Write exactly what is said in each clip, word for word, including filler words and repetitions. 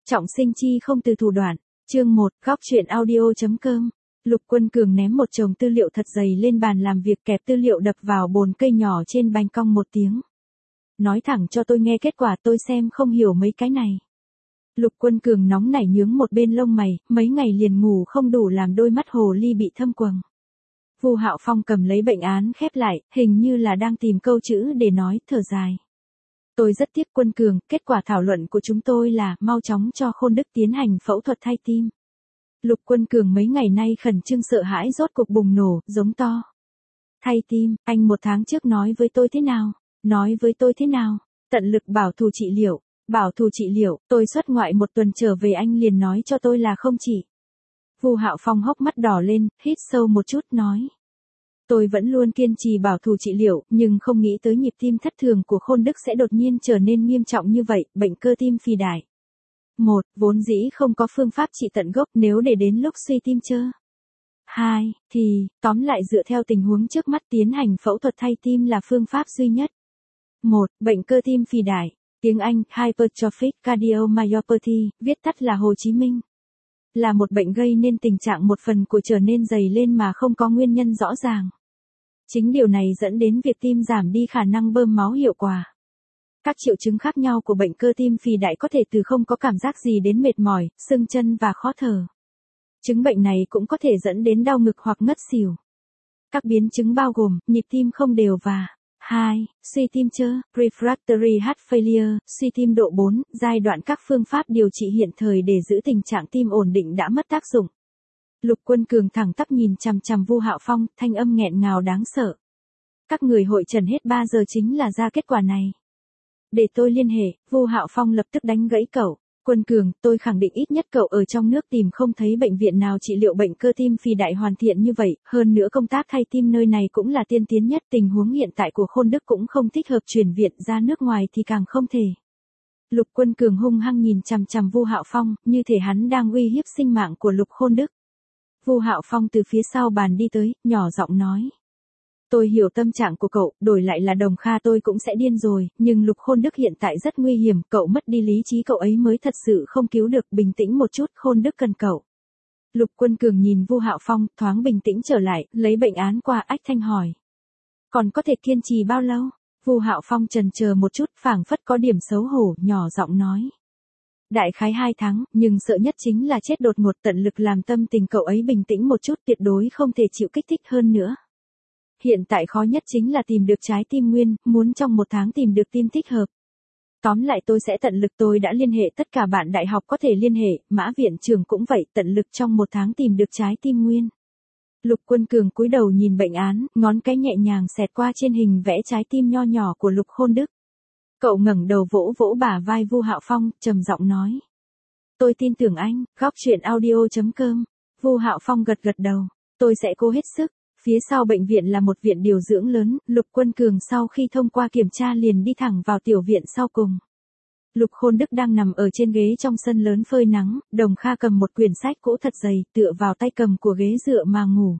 Trọng sinh chi không từ thủ đoạn. Chương một, góc truyện audio.com. Lục Quân Cường ném một chồng tư liệu thật dày lên bàn làm việc, kẹp tư liệu đập vào bồn cây nhỏ trên bành cong một tiếng. Nói thẳng cho tôi nghe kết quả, tôi xem không hiểu mấy cái này. Lục Quân Cường nóng nảy nhướng một bên lông mày, mấy ngày liền ngủ không đủ làm đôi mắt hồ ly bị thâm quầng. Vu Hạo Phong cầm lấy bệnh án khép lại, hình như là đang tìm câu chữ để nói, thở dài. Tôi rất tiếc Quân Cường, kết quả thảo luận của chúng tôi là mau chóng cho Khôn Đức tiến hành phẫu thuật thay tim. Lục Quân Cường mấy ngày nay khẩn trương sợ hãi rốt cục bùng nổ, giống to. Thay tim, anh một tháng trước nói với tôi thế nào? Nói với tôi thế nào? Tận lực bảo thủ trị liệu. Bảo thủ trị liệu, tôi xuất ngoại một tuần trở về anh liền nói cho tôi là không trị. Vu Hạo Phong hốc mắt đỏ lên, hít sâu một chút nói. Tôi vẫn luôn kiên trì bảo thủ trị liệu, nhưng không nghĩ tới nhịp tim thất thường của Khôn Đức sẽ đột nhiên trở nên nghiêm trọng như vậy, bệnh cơ tim phì đại. Một, vốn dĩ không có phương pháp trị tận gốc nếu để đến lúc suy tim chơ. Hai, thì, tóm lại dựa theo tình huống trước mắt tiến hành phẫu thuật thay tim là phương pháp duy nhất. Một, bệnh cơ tim phì đại. Tiếng Anh, Hypertrophic Cardiomyopathy, viết tắt là Hồ Chí Minh. Là một bệnh gây nên tình trạng một phần của trở nên dày lên mà không có nguyên nhân rõ ràng. Chính điều này dẫn đến việc tim giảm đi khả năng bơm máu hiệu quả. Các triệu chứng khác nhau của bệnh cơ tim phì đại có thể từ không có cảm giác gì đến mệt mỏi, sưng chân và khó thở. Chứng bệnh này cũng có thể dẫn đến đau ngực hoặc ngất xỉu. Các biến chứng bao gồm nhịp tim không đều và hai. Suy tim chơ, refractory heart failure, suy tim độ bốn, giai đoạn các phương pháp điều trị hiện thời để giữ tình trạng tim ổn định đã mất tác dụng. Lục Quân Cường thẳng tắp nhìn chằm chằm Vu Hạo Phong, thanh âm nghẹn ngào đáng sợ. Các người hội trần hết ba giờ chính là ra kết quả này. Để tôi liên hệ, Vu Hạo Phong lập tức đánh gãy cậu. Quân Cường, tôi khẳng định ít nhất cậu ở trong nước tìm không thấy bệnh viện nào trị liệu bệnh cơ tim phì đại hoàn thiện như vậy, hơn nữa công tác thay tim nơi này cũng là tiên tiến nhất, tình huống hiện tại của Khôn Đức cũng không thích hợp chuyển viện ra nước ngoài thì càng không thể. Lục Quân Cường hung hăng nhìn chằm chằm Vu Hạo Phong, như thể hắn đang uy hiếp sinh mạng của Lục Khôn Đức. Vu Hạo Phong từ phía sau bàn đi tới, nhỏ giọng nói. Tôi hiểu tâm trạng của cậu, đổi lại là Đồng Kha tôi cũng sẽ điên rồi, nhưng Lục Khôn Đức hiện tại rất nguy hiểm, cậu mất đi lý trí cậu ấy mới thật sự không cứu được, bình tĩnh một chút, Khôn Đức cần cậu. Lục Quân Cường nhìn Vu Hạo Phong, thoáng bình tĩnh trở lại, lấy bệnh án qua ách thanh hỏi. Còn có thể kiên trì bao lâu? Vu Hạo Phong chần chờ một chút, phảng phất có điểm xấu hổ, nhỏ giọng nói. Đại khái hai tháng, nhưng sợ nhất chính là chết đột ngột, tận lực làm tâm tình cậu ấy bình tĩnh một chút, tuyệt đối không thể chịu kích thích hơn nữa. Hiện tại khó nhất chính là tìm được trái tim nguyên, muốn trong một tháng tìm được tim thích hợp. Tóm lại tôi sẽ tận lực, tôi đã liên hệ tất cả bạn đại học có thể liên hệ, Mã viện trưởng cũng vậy, tận lực trong một tháng tìm được trái tim nguyên. Lục Quân Cường cúi đầu nhìn bệnh án, ngón cái nhẹ nhàng xẹt qua trên hình vẽ trái tim nho nhỏ của Lục Khôn Đức. Cậu ngẩng đầu vỗ vỗ bả vai Vu Hạo Phong, trầm giọng nói. Tôi tin tưởng anh, góc truyện audio.com. Vu Hạo Phong gật gật đầu. Tôi sẽ cố hết sức. Phía sau bệnh viện là một viện điều dưỡng lớn, Lục Quân Cường sau khi thông qua kiểm tra liền đi thẳng vào tiểu viện sau cùng. Lục Khôn Đức đang nằm ở trên ghế trong sân lớn phơi nắng, Đồng Kha cầm một quyển sách cũ thật dày, tựa vào tay cầm của ghế dựa mà ngủ.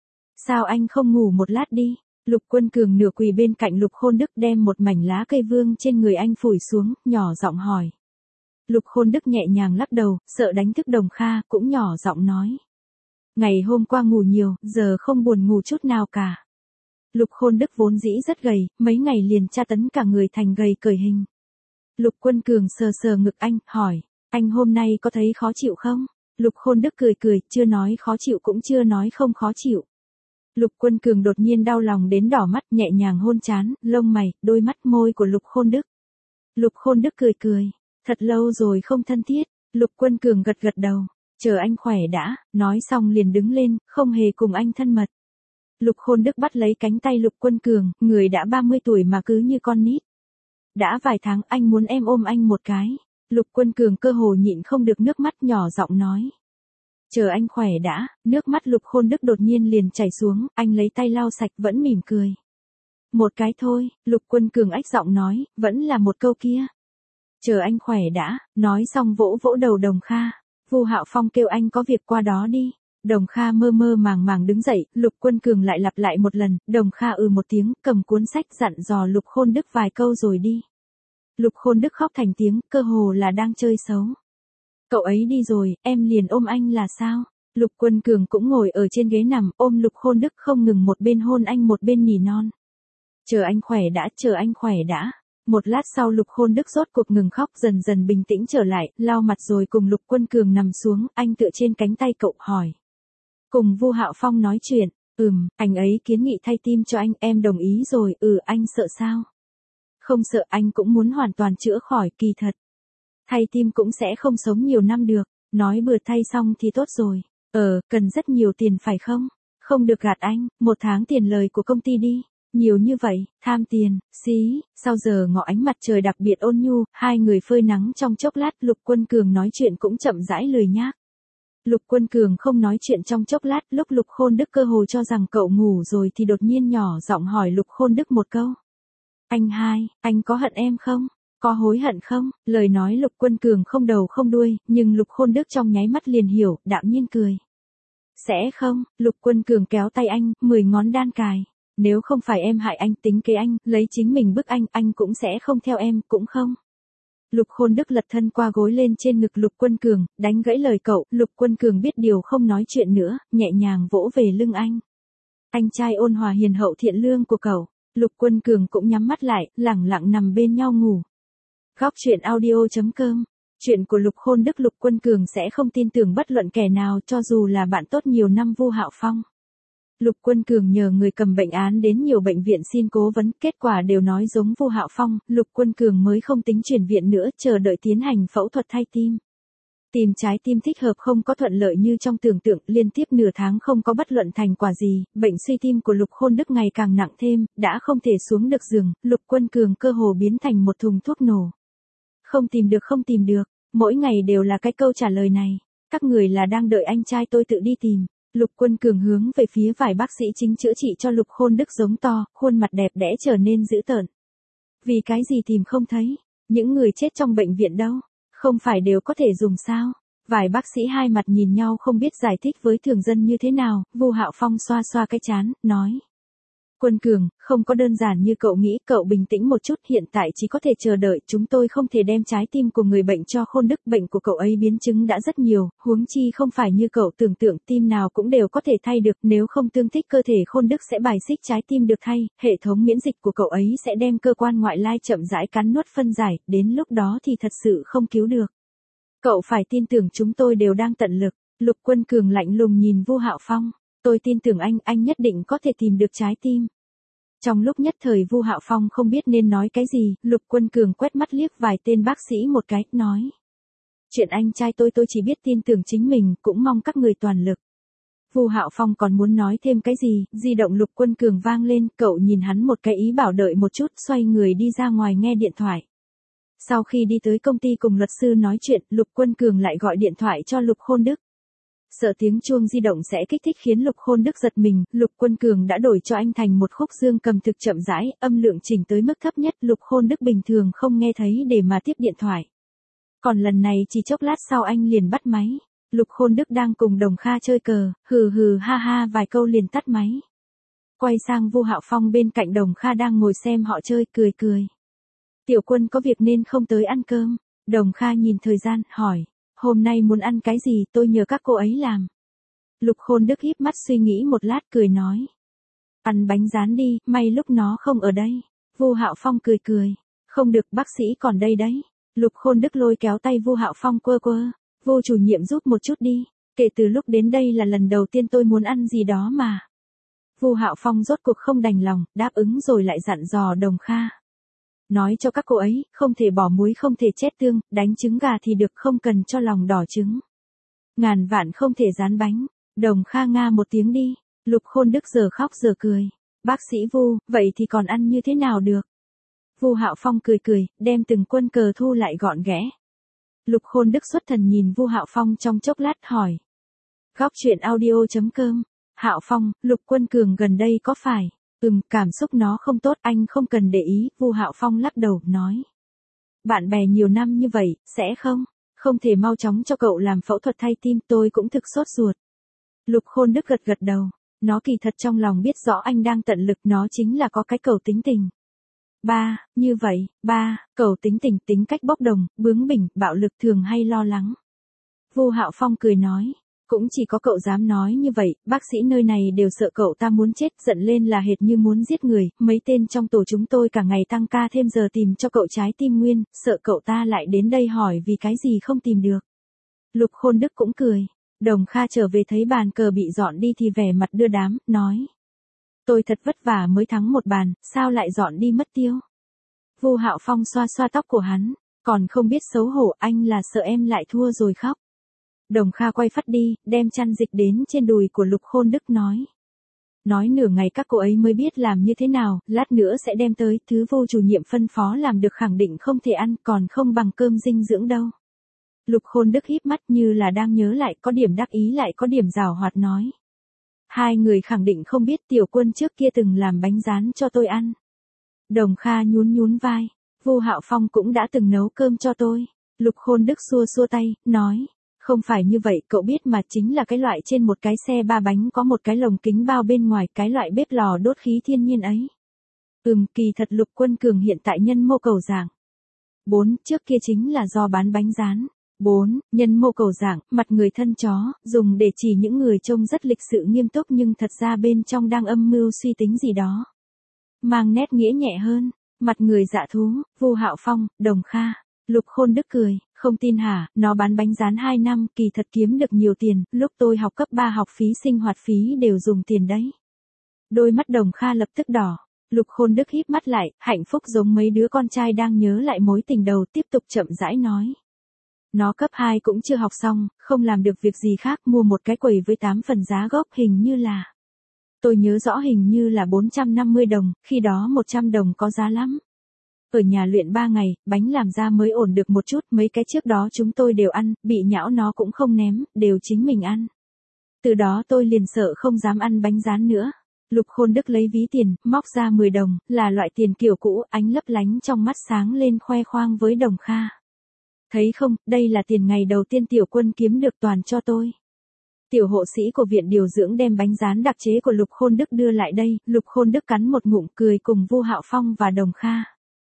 Sao anh không ngủ một lát đi? Lục Quân Cường nửa quỳ bên cạnh Lục Khôn Đức đem một mảnh lá cây vương trên người anh phủi xuống, nhỏ giọng hỏi. Lục Khôn Đức nhẹ nhàng lắc đầu, sợ đánh thức Đồng Kha, cũng nhỏ giọng nói. Ngày hôm qua ngủ nhiều, giờ không buồn ngủ chút nào cả. Lục Khôn Đức vốn dĩ rất gầy, mấy ngày liền tra tấn cả người thành gầy cởi hình. Lục Quân Cường sờ sờ ngực anh, hỏi, anh hôm nay có thấy khó chịu không? Lục Khôn Đức cười cười, chưa nói khó chịu cũng chưa nói không khó chịu. Lục Quân Cường đột nhiên đau lòng đến đỏ mắt, nhẹ nhàng hôn trán, lông mày, đôi mắt, môi của Lục Khôn Đức. Lục Khôn Đức cười cười, thật lâu rồi không thân thiết. Lục Quân Cường gật gật đầu. Chờ anh khỏe đã, nói xong liền đứng lên, không hề cùng anh thân mật. Lục Khôn Đức bắt lấy cánh tay Lục Quân Cường, người đã ba mươi tuổi mà cứ như con nít. Đã vài tháng anh muốn em ôm anh một cái. Lục Quân Cường cơ hồ nhịn không được nước mắt, nhỏ giọng nói. Chờ anh khỏe đã, nước mắt Lục Khôn Đức đột nhiên liền chảy xuống, anh lấy tay lau sạch vẫn mỉm cười. Một cái thôi, Lục Quân Cường ách giọng nói, vẫn là một câu kia. Chờ anh khỏe đã, nói xong vỗ vỗ đầu Đồng Kha. Vu Hạo Phong kêu anh có việc qua đó đi. Đồng Kha mơ mơ màng màng đứng dậy, Lục Quân Cường lại lặp lại một lần, Đồng Kha ừ một tiếng, cầm cuốn sách dặn dò Lục Khôn Đức vài câu rồi đi. Lục Khôn Đức khóc thành tiếng, cơ hồ là đang chơi xấu. Cậu ấy đi rồi, em liền ôm anh là sao? Lục Quân Cường cũng ngồi ở trên ghế nằm, ôm Lục Khôn Đức không ngừng một bên hôn anh một bên nỉ non. Chờ anh khỏe đã, chờ anh khỏe đã. Một lát sau Lục Khôn Đức rốt cuộc ngừng khóc, dần dần bình tĩnh trở lại, lau mặt rồi cùng Lục Quân Cường nằm xuống, anh tựa trên cánh tay cậu hỏi. Cùng Vu Hạo Phong nói chuyện, ừm, anh ấy kiến nghị thay tim cho anh, em đồng ý rồi, ừ anh sợ sao? Không sợ, anh cũng muốn hoàn toàn chữa khỏi, kỳ thật. Thay tim cũng sẽ không sống nhiều năm được, nói bừa thay xong thì tốt rồi. Ờ, cần rất nhiều tiền phải không? Không được gạt anh, một tháng tiền lời của công ty đi. Nhiều như vậy, tham tiền, xí, sau giờ ngọ ánh mặt trời đặc biệt ôn nhu, hai người phơi nắng trong chốc lát, Lục Quân Cường nói chuyện cũng chậm rãi lười nhác. Lục Quân Cường không nói chuyện trong chốc lát, lúc Lục Khôn Đức cơ hồ cho rằng cậu ngủ rồi thì đột nhiên nhỏ giọng hỏi Lục Khôn Đức một câu. Anh hai, anh có hận em không? Có hối hận không? Lời nói Lục Quân Cường không đầu không đuôi, nhưng Lục Khôn Đức trong nháy mắt liền hiểu, đạm nhiên cười. Sẽ không, Lục Quân Cường kéo tay anh, mười ngón đan cài. Nếu không phải em hại anh, tính kế anh, lấy chính mình bức anh, anh cũng sẽ không theo em, cũng không. Lục Khôn Đức lật thân qua gối lên trên ngực Lục Quân Cường, đánh gãy lời cậu, Lục Quân Cường biết điều không nói chuyện nữa, nhẹ nhàng vỗ về lưng anh. Anh trai ôn hòa hiền hậu thiện lương của cậu, Lục Quân Cường cũng nhắm mắt lại, lẳng lặng nằm bên nhau ngủ. Góc truyện audio chấm com. Chuyện của Lục Khôn Đức. Lục Quân Cường sẽ không tin tưởng bất luận kẻ nào, cho dù là bạn tốt nhiều năm Vu Hạo Phong. Lục Quân Cường nhờ người cầm bệnh án đến nhiều bệnh viện xin cố vấn, kết quả đều nói giống Vu Hạo Phong, Lục Quân Cường mới không tính chuyển viện nữa, chờ đợi tiến hành phẫu thuật thay tim. Tìm trái tim thích hợp không có thuận lợi như trong tưởng tượng, liên tiếp nửa tháng không có bất luận thành quả gì, bệnh suy tim của Lục Khôn Đức ngày càng nặng thêm, đã không thể xuống được giường, Lục Quân Cường cơ hồ biến thành một thùng thuốc nổ. Không tìm được không tìm được, mỗi ngày đều là cái câu trả lời này, các người là đang đợi anh trai tôi tự đi tìm. Lục Quân Cường hướng về phía vài bác sĩ chính chữa trị cho Lục Khôn Đức giống to, khuôn mặt đẹp đẽ trở nên dữ tợn. Vì cái gì tìm không thấy? Những người chết trong bệnh viện đâu? Không phải đều có thể dùng sao? Vài bác sĩ hai mặt nhìn nhau không biết giải thích với thường dân như thế nào, Vu Hạo Phong xoa xoa cái trán, nói. Quân Cường, không có đơn giản như cậu nghĩ, cậu bình tĩnh một chút, hiện tại chỉ có thể chờ đợi, chúng tôi không thể đem trái tim của người bệnh cho Khôn Đức, bệnh của cậu ấy biến chứng đã rất nhiều, huống chi không phải như cậu tưởng tượng, tim nào cũng đều có thể thay được, nếu không tương thích cơ thể Khôn Đức sẽ bài xích trái tim được thay, hệ thống miễn dịch của cậu ấy sẽ đem cơ quan ngoại lai chậm rãi cắn nuốt phân giải, đến lúc đó thì thật sự không cứu được. Cậu phải tin tưởng chúng tôi đều đang tận lực. Lục Quân Cường lạnh lùng nhìn Vu Hạo Phong. Tôi tin tưởng anh, anh nhất định có thể tìm được trái tim. Trong lúc nhất thời Vu Hạo Phong không biết nên nói cái gì, Lục Quân Cường quét mắt liếc vài tên bác sĩ một cái, nói. Chuyện anh trai tôi tôi chỉ biết tin tưởng chính mình, cũng mong các người toàn lực. Vu Hạo Phong còn muốn nói thêm cái gì, di động Lục Quân Cường vang lên, cậu nhìn hắn một cái ý bảo đợi một chút, xoay người đi ra ngoài nghe điện thoại. Sau khi đi tới công ty cùng luật sư nói chuyện, Lục Quân Cường lại gọi điện thoại cho Lục Khôn Đức. Sợ tiếng chuông di động sẽ kích thích khiến Lục Khôn Đức giật mình, Lục Quân Cường đã đổi cho anh thành một khúc dương cầm thực chậm rãi, âm lượng chỉnh tới mức thấp nhất, Lục Khôn Đức bình thường không nghe thấy để mà tiếp điện thoại. Còn lần này chỉ chốc lát sau anh liền bắt máy. Lục Khôn Đức đang cùng Đồng Kha chơi cờ, hừ hừ ha ha vài câu liền tắt máy. Quay sang Vu Hạo Phong bên cạnh Đồng Kha đang ngồi xem họ chơi, cười cười. Tiểu Quân có việc nên không tới ăn cơm. Đồng Kha nhìn thời gian, hỏi. Hôm nay muốn ăn cái gì, tôi nhờ các cô ấy làm. Lục Khôn Đức híp mắt suy nghĩ một lát, cười nói. Ăn bánh rán đi, may lúc nó không ở đây. Vu Hạo Phong cười cười. Không được, bác sĩ còn đây đấy. Lục Khôn Đức lôi kéo tay Vu Hạo Phong quơ quơ. Vu chủ nhiệm giúp một chút đi. Kể từ lúc đến đây là lần đầu tiên tôi muốn ăn gì đó mà. Vu Hạo Phong rốt cuộc không đành lòng, đáp ứng rồi lại dặn dò Đồng Kha. Nói cho các cô ấy, không thể bỏ muối, không thể chét tương, đánh trứng gà thì được, không cần cho lòng đỏ trứng. Ngàn vạn không thể rán bánh. Đồng Kha nga một tiếng đi. Lục Khôn Đức giờ khóc giờ cười. Bác sĩ Vu, vậy thì còn ăn như thế nào được? Vu Hạo Phong cười cười, đem từng quân cờ thu lại gọn ghẽ. Lục Khôn Đức xuất thần nhìn Vu Hạo Phong trong chốc lát, hỏi. Góc truyện audio chấm com. Hạo Phong, Lục Quân Cường gần đây có phải? Ừm, cảm xúc nó không tốt, anh không cần để ý, Vu Hạo Phong lắc đầu, nói. Bạn bè nhiều năm như vậy, sẽ không? Không thể mau chóng cho cậu làm phẫu thuật thay tim, tôi cũng thực sốt ruột. Lục Khôn Đức gật gật đầu, nó kỳ thật trong lòng biết rõ anh đang tận lực, nó chính là có cái cẩu tính tình. Ba, như vậy, ba, cẩu tính tình, tính cách bốc đồng, bướng bỉnh, bạo lực, thường hay lo lắng. Vu Hạo Phong cười nói. Cũng chỉ có cậu dám nói như vậy, bác sĩ nơi này đều sợ cậu ta muốn chết, giận lên là hệt như muốn giết người, mấy tên trong tổ chúng tôi cả ngày tăng ca thêm giờ tìm cho cậu trái tim nguyên, sợ cậu ta lại đến đây hỏi vì cái gì không tìm được. Lục Khôn Đức cũng cười. Đồng Kha trở về thấy bàn cờ bị dọn đi thì vẻ mặt đưa đám, nói. Tôi thật vất vả mới thắng một bàn, sao lại dọn đi mất tiêu? Vu Hạo Phong xoa xoa tóc của hắn, còn không biết xấu hổ, anh là sợ em lại thua rồi khóc. Đồng Kha quay phắt đi, đem chăn dịch đến trên đùi của Lục Khôn Đức nói. Nói nửa ngày các cô ấy mới biết làm như thế nào, lát nữa sẽ đem tới, thứ Vu chủ nhiệm phân phó làm được khẳng định không thể ăn, còn không bằng cơm dinh dưỡng đâu. Lục Khôn Đức híp mắt như là đang nhớ lại, có điểm đắc ý lại có điểm giảo hoạt nói. Hai người khẳng định không biết Tiểu Quân trước kia từng làm bánh rán cho tôi ăn. Đồng Kha nhún nhún vai, Vu Hạo Phong cũng đã từng nấu cơm cho tôi. Lục Khôn Đức xua xua tay, nói. Không phải như vậy, cậu biết mà, chính là cái loại trên một cái xe ba bánh có một cái lồng kính bao bên ngoài, cái loại bếp lò đốt khí thiên nhiên ấy. Ừm, kỳ thật Lục Quân Cường hiện tại nhân mô cầu giảng. bốn. Trước kia chính là do bán bánh rán. bốn. Nhân mô cầu giảng, mặt người thân chó, dùng để chỉ những người trông rất lịch sự nghiêm túc nhưng thật ra bên trong đang âm mưu suy tính gì đó. Mang nét nghĩa nhẹ hơn, mặt người dạ thú, Vu Hạo Phong, Đồng Kha. Lục Khôn Đức cười, không tin hả, nó bán bánh rán hai năm, kỳ thật kiếm được nhiều tiền, lúc tôi học cấp ba học phí sinh hoạt phí đều dùng tiền đấy. Đôi mắt Đồng Kha lập tức đỏ, Lục Khôn Đức híp mắt lại, hạnh phúc giống mấy đứa con trai đang nhớ lại mối tình đầu, tiếp tục chậm rãi nói. Nó cấp hai cũng chưa học xong, không làm được việc gì khác, mua một cái quầy với tám phần giá gốc, hình như là. Tôi nhớ rõ hình như là bốn trăm năm mươi đồng, khi đó một trăm đồng có giá lắm. Ở nhà luyện ba ngày, bánh làm ra mới ổn được một chút, mấy cái trước đó chúng tôi đều ăn, bị nhão nó cũng không ném, đều chính mình ăn. Từ đó tôi liền sợ không dám ăn bánh rán nữa. Lục Khôn Đức lấy ví tiền, móc ra mười đồng, là loại tiền kiểu cũ, ánh lấp lánh trong mắt sáng lên khoe khoang với Đồng Kha. Thấy không, đây là tiền ngày đầu tiên Tiểu Quân kiếm được toàn cho tôi. Tiểu hộ sĩ của viện điều dưỡng đem bánh rán đặc chế của Lục Khôn Đức đưa lại đây, Lục Khôn Đức cắn một ngụm cười cùng Vu Hạo Phong và Đồng Kha.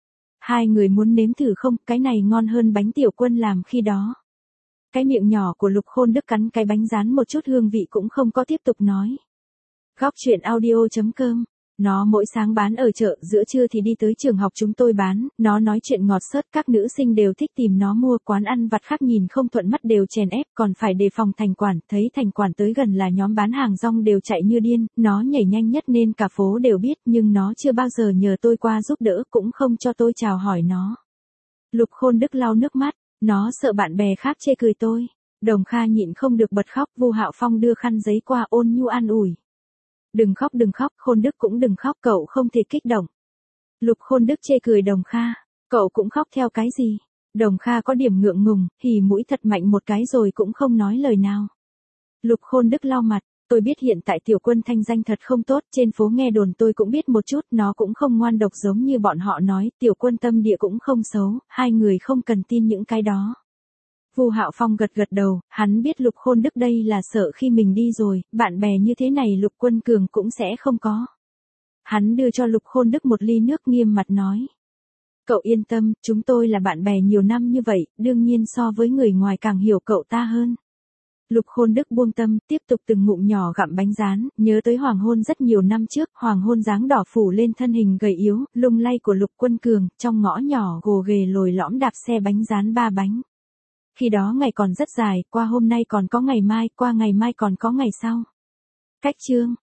Hai người muốn nếm thử không, cái này ngon hơn bánh Tiểu Quân làm khi đó. Cái miệng nhỏ của Lục Khôn Đức cắn cái bánh rán một chút hương vị cũng không có, tiếp tục nói. Góc truyện audio chấm com. Nó mỗi sáng bán ở chợ, giữa trưa thì đi tới trường học chúng tôi bán, nó nói chuyện ngọt xớt, các nữ sinh đều thích tìm nó mua, quán ăn vặt khác nhìn không thuận mắt đều chèn ép, còn phải đề phòng thành quản, thấy thành quản tới gần là nhóm bán hàng rong đều chạy như điên, nó nhảy nhanh nhất nên cả phố đều biết, nhưng nó chưa bao giờ nhờ tôi qua giúp đỡ, cũng không cho tôi chào hỏi nó. Lục Khôn Đức lau nước mắt, nó sợ bạn bè khác chê cười tôi. Đồng Kha nhịn không được bật khóc, Vu Hạo Phong đưa khăn giấy qua ôn nhu an ủi. Đừng khóc đừng khóc, Khôn Đức cũng đừng khóc, cậu không thể kích động. Lục Khôn Đức chê cười Đồng Kha, cậu cũng khóc theo cái gì? Đồng Kha có điểm ngượng ngùng, hì mũi thật mạnh một cái rồi cũng không nói lời nào. Lục Khôn Đức lau mặt, tôi biết hiện tại Tiểu Quân thanh danh thật không tốt, trên phố nghe đồn tôi cũng biết một chút, nó cũng không ngoan độc giống như bọn họ nói, Tiểu Quân tâm địa cũng không xấu, hai người không cần tin những cái đó. Vu Hạo Phong gật gật đầu, hắn biết Lục Khôn Đức đây là sợ khi mình đi rồi, bạn bè như thế này Lục Quân Cường cũng sẽ không có. Hắn đưa cho Lục Khôn Đức một ly nước, nghiêm mặt nói. Cậu yên tâm, chúng tôi là bạn bè nhiều năm như vậy, đương nhiên so với người ngoài càng hiểu cậu ta hơn. Lục Khôn Đức buông tâm, tiếp tục từng ngụm nhỏ gặm bánh rán, nhớ tới hoàng hôn rất nhiều năm trước, hoàng hôn dáng đỏ phủ lên thân hình gầy yếu, lung lay của Lục Quân Cường, trong ngõ nhỏ gồ ghề lồi lõm đạp xe bánh rán ba bánh. Khi đó ngày còn rất dài, qua hôm nay còn có ngày mai, qua ngày mai còn có ngày sau. Cách chương